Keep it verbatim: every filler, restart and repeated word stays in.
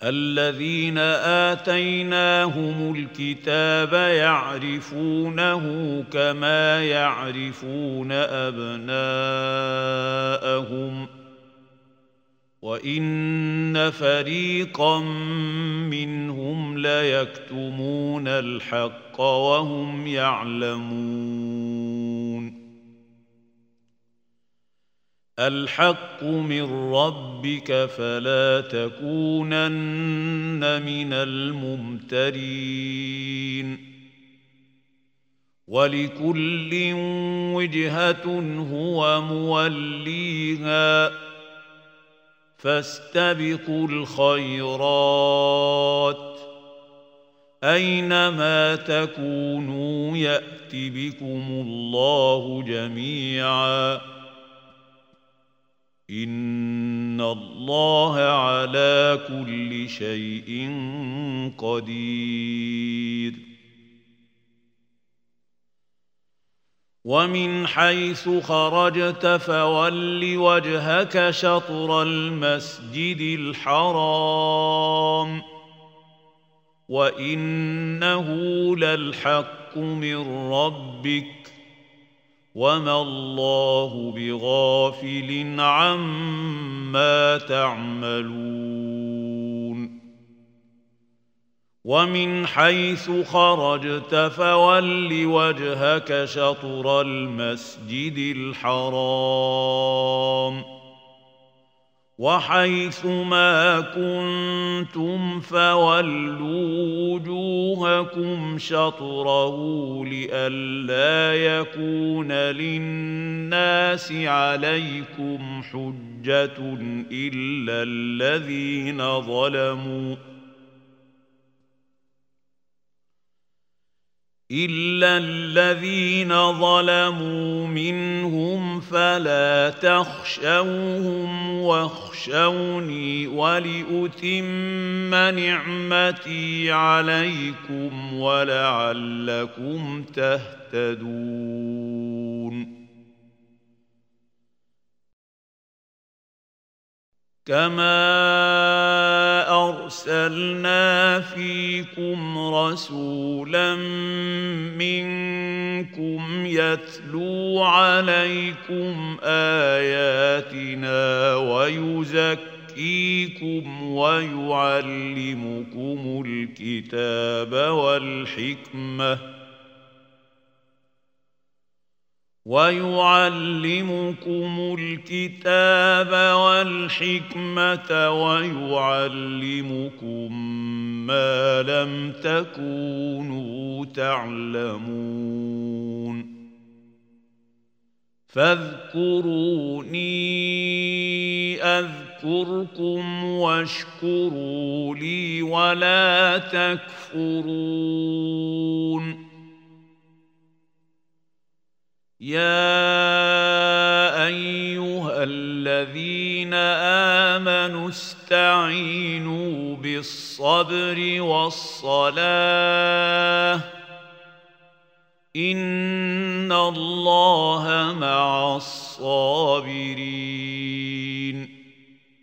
الذين آتيناهم الكتاب يعرفونه كما يعرفون أبناءهم وإن فريقا منهم ليكتمون الحق وهم يعلمون. الحق من ربك فلا تكونن من الممترين. ولكل وجهة هو موليها فاستبقوا الخيرات أينما تكونوا يأت بكم الله جميعا إن الله على كل شيء قدير. ومن حيث خرجت فول وجهك شطر المسجد الحرام وإنه للحق من ربك وما الله بغافل عما تعملون. ومن حيث خرجت فول وجهك شطر المسجد الحرام وحيث ما كنتم فولوا وجوهكم شطره لئلا يكون للناس عليكم حجة إلا الذين ظلموا إلا الذين ظلموا منهم فلا تخشوهم واخشوني ولأتم نعمتي عليكم ولعلكم تهتدون. كما أرسلنا فيكم رسولا منكم يتلو عليكم آياتنا ويزكيكم ويعلمكم الكتاب والحكمة ويعلمكم الكتاب والحكمة ويعلمكم ما لم تكونوا تعلمون. فاذكروني أذكركم واشكروا لي ولا تكفرون. يا أيها الذين آمنوا استعينوا بالصبر والصلاة إن الله مع الصابرين.